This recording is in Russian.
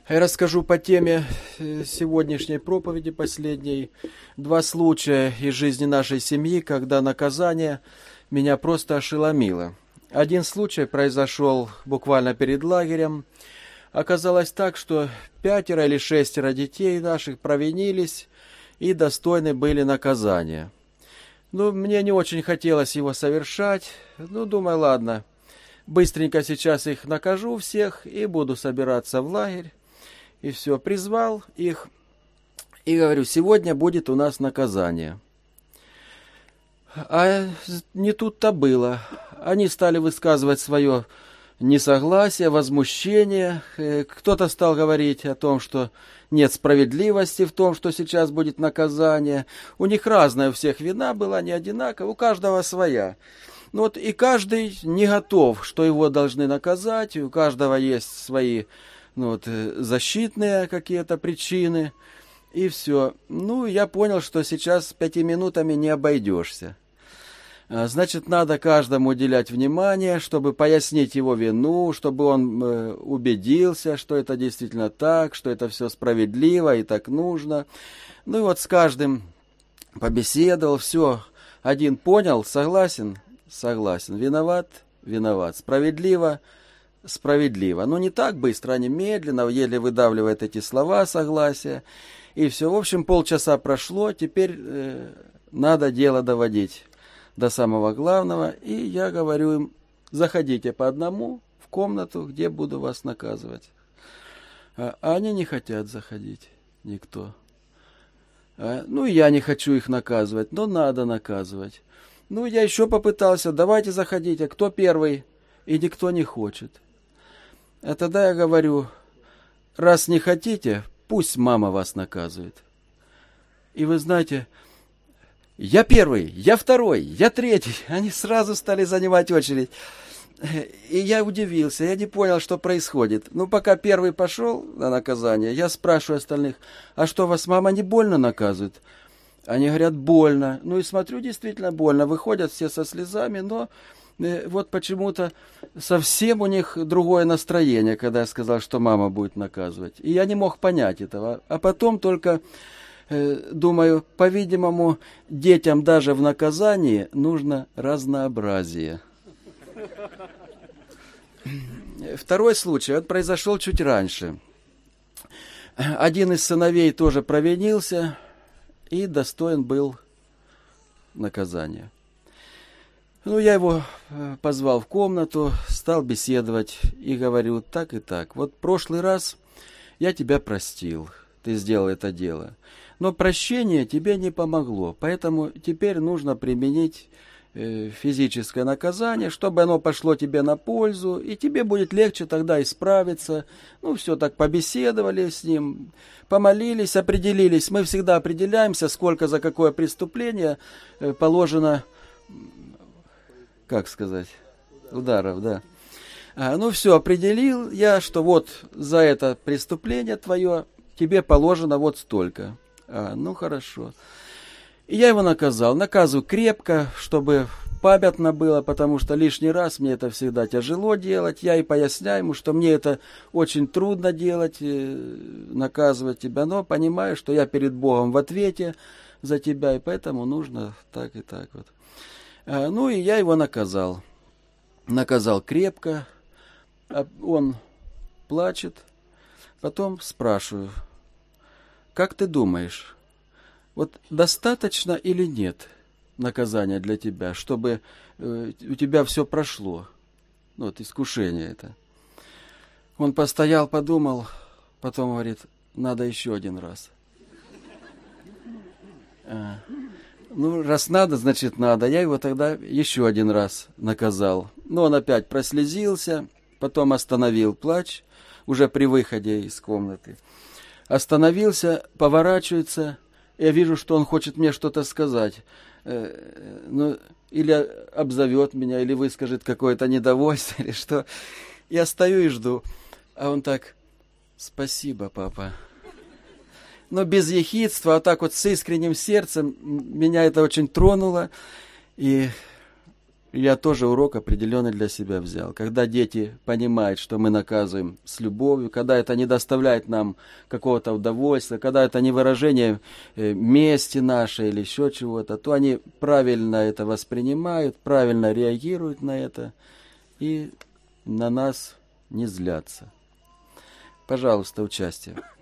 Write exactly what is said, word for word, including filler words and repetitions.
Я расскажу по теме сегодняшней проповеди последней два случая из жизни нашей семьи, когда наказание меня просто ошеломило. Один случай произошел буквально перед лагерем. Оказалось так, что пятеро или шестеро детей наших провинились и достойны были наказания. Ну, мне не очень хотелось его совершать. Ну, думаю, ладно, быстренько сейчас их накажу всех и буду собираться в лагерь. И все, призвал их и говорю, сегодня будет у нас наказание. А не тут-то было. Они стали высказывать свое несогласие, возмущение. Кто-то стал говорить о том, что нет справедливости в том, что сейчас будет наказание. У них разная у всех вина была, не одинаковая, у каждого своя. Ну вот и каждый не готов, что его должны наказать, и у каждого есть свои ну, вот, защитные какие-то причины, и все. Ну, я понял, что сейчас пяти минутами не обойдешься. Значит, надо каждому уделять внимание, чтобы пояснить его вину, чтобы он э, убедился, что это действительно так, что это все справедливо и так нужно. Ну и вот с каждым побеседовал, все. Один понял, согласен, согласен, виноват, виноват, справедливо, справедливо. Но не так быстро, они медленно, еле выдавливают эти слова согласия. И все, в общем, полчаса прошло, теперь э, надо дело доводить до самого главного. И я говорю им, заходите по одному в комнату, где буду вас наказывать. А они не хотят заходить, никто. А, ну, я не хочу их наказывать, но надо наказывать. Ну, я еще попытался, давайте заходите, кто первый? И никто не хочет. А тогда я говорю, раз не хотите, пусть мама вас наказывает. И вы знаете, я первый, я второй, я третий. Они сразу стали занимать очередь. И я удивился, я не понял, что происходит. Ну, пока первый пошел на наказание, я спрашиваю остальных, а что, вас мама не больно наказывает? Они говорят, больно. Ну, и смотрю, действительно больно. Выходят все со слезами, но вот почему-то совсем у них другое настроение, когда я сказал, что мама будет наказывать. И я не мог понять этого. А потом только э, думаю, по-видимому, детям даже в наказании нужно разнообразие. Второй случай, он произошел чуть раньше. Один из сыновей тоже провинился и достоин был наказания. Ну, я его позвал в комнату, стал беседовать и говорю, так и так. Вот прошлый раз я тебя простил, ты сделал это дело. Но прощение тебе не помогло, поэтому теперь нужно применить э, физическое наказание, чтобы оно пошло тебе на пользу, и тебе будет легче тогда исправиться. Ну, все так побеседовали с ним, помолились, определились. Мы всегда определяемся, сколько за какое преступление э, положено... Как сказать? Ударов, да. А, ну все, определил я, что вот за это преступление твое тебе положено вот столько. А, ну хорошо. И я его наказал. Наказываю крепко, чтобы памятно было, потому что лишний раз мне это всегда тяжело делать. Я и поясняю ему, что мне это очень трудно делать, наказывать тебя, но понимаю, что я перед Богом в ответе за тебя, и поэтому нужно так и так вот. Ну и я его наказал. Наказал крепко. Он плачет. Потом спрашиваю, как ты думаешь, вот достаточно или нет наказания для тебя, чтобы э, у тебя все прошло? Ну, вот искушение это. Он постоял, подумал, потом говорит, надо еще один раз. А. Ну, раз надо, значит надо. Я его тогда еще один раз наказал. Но он опять прослезился, потом остановил плач, уже при выходе из комнаты. Остановился, поворачивается, я вижу, что он хочет мне что-то сказать. Э, ну, или обзовет меня, или выскажет какое-то недовольство, или что. Я стою и жду. А он так, спасибо, папа. Но без ехидства, а так вот с искренним сердцем, меня это очень тронуло. И я тоже урок определенный для себя взял. Когда дети понимают, что мы наказываем с любовью, когда это не доставляет нам какого-то удовольствия, когда это не выражение мести нашей или еще чего-то, то они правильно это воспринимают, правильно реагируют на это и на нас не злятся. Пожалуйста, участие.